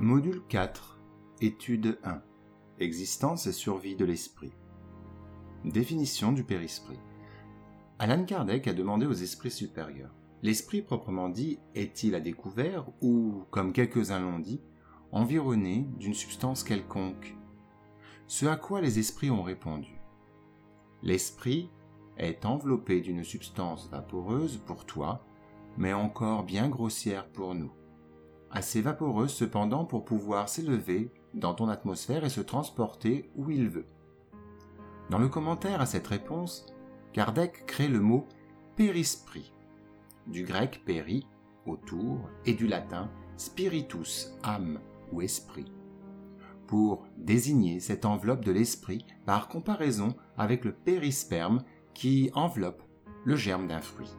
Module 4, Étude 1. Existence et survie de l'esprit. Définition du périsprit. Allan Kardec a demandé aux esprits supérieurs. L'esprit proprement dit est-il à découvert ou, comme quelques-uns l'ont dit, environné d'une substance quelconque? Ce à quoi les esprits ont répondu. L'esprit est enveloppé d'une substance vaporeuse pour toi, mais encore bien grossière pour nous. Assez vaporeuse cependant pour pouvoir s'élever dans ton atmosphère et se transporter où il veut. Dans le commentaire à cette réponse, Kardec crée le mot « périsprit », du grec « péri », autour, et du latin « spiritus », âme ou esprit, pour désigner cette enveloppe de l'esprit par comparaison avec le périsperme qui enveloppe le germe d'un fruit.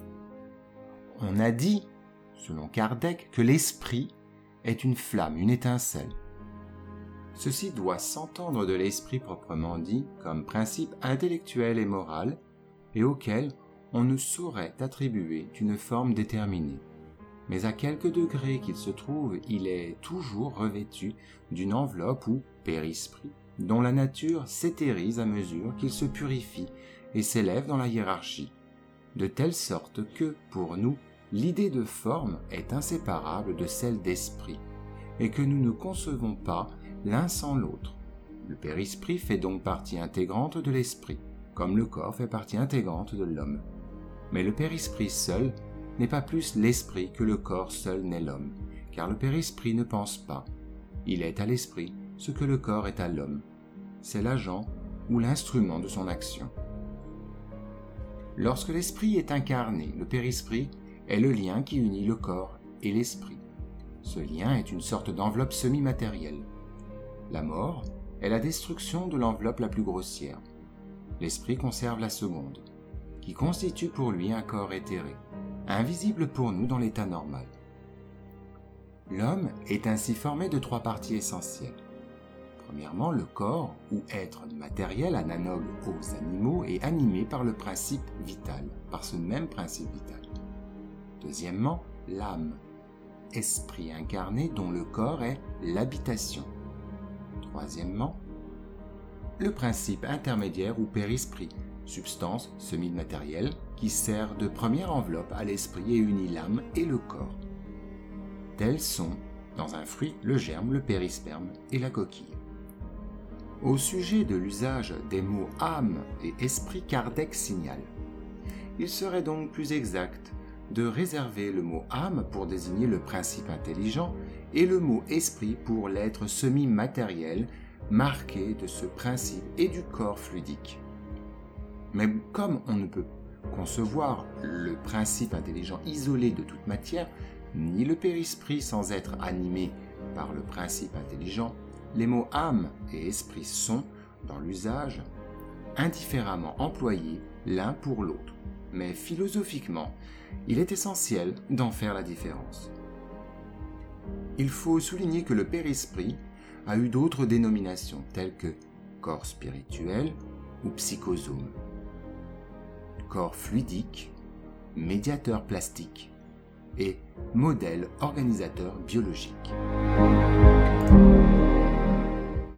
On a dit, selon Kardec, que l'esprit est une flamme, une étincelle. Ceci doit s'entendre de l'esprit proprement dit comme principe intellectuel et moral et auquel on ne saurait attribuer une forme déterminée. Mais à quelque degré qu'il se trouve, il est toujours revêtu d'une enveloppe ou périsprit dont la nature s'éthérise à mesure qu'il se purifie et s'élève dans la hiérarchie, de telle sorte que, pour nous, l'idée de forme est inséparable de celle d'esprit, et que nous ne concevons pas l'un sans l'autre. Le périsprit fait donc partie intégrante de l'esprit, comme le corps fait partie intégrante de l'homme. Mais le périsprit seul n'est pas plus l'esprit que le corps seul n'est l'homme, car le périsprit ne pense pas. Il est à l'esprit ce que le corps est à l'homme. C'est l'agent ou l'instrument de son action. Lorsque l'esprit est incarné, le périsprit est le lien qui unit le corps et l'esprit. Ce lien est une sorte d'enveloppe semi-matérielle. La mort est la destruction de l'enveloppe la plus grossière. L'esprit conserve la seconde, qui constitue pour lui un corps éthéré, invisible pour nous dans l'état normal. L'homme est ainsi formé de trois parties essentielles. Premièrement, le corps, ou être matériel analogue aux animaux, est animé par le principe vital, par ce même principe vital. Deuxièmement, l'âme, esprit incarné dont le corps est l'habitation. Troisièmement, le principe intermédiaire ou périsprit, substance semi-matérielle qui sert de première enveloppe à l'esprit et unit l'âme et le corps. Tels sont, dans un fruit, le germe, le périsperme et la coquille. Au sujet de l'usage des mots âme et esprit, Kardec signale. Il serait donc plus exact de réserver le mot âme pour désigner le principe intelligent et le mot esprit pour l'être semi-matériel marqué de ce principe et du corps fluidique. Mais comme on ne peut concevoir le principe intelligent isolé de toute matière, ni le périsprit sans être animé par le principe intelligent, les mots âme et esprit sont, dans l'usage, indifféremment employés l'un pour l'autre. Mais philosophiquement, il est essentiel d'en faire la différence. Il faut souligner que le périsprit a eu d'autres dénominations, telles que corps spirituel ou psychosome, corps fluidique, médiateur plastique et modèle organisateur biologique.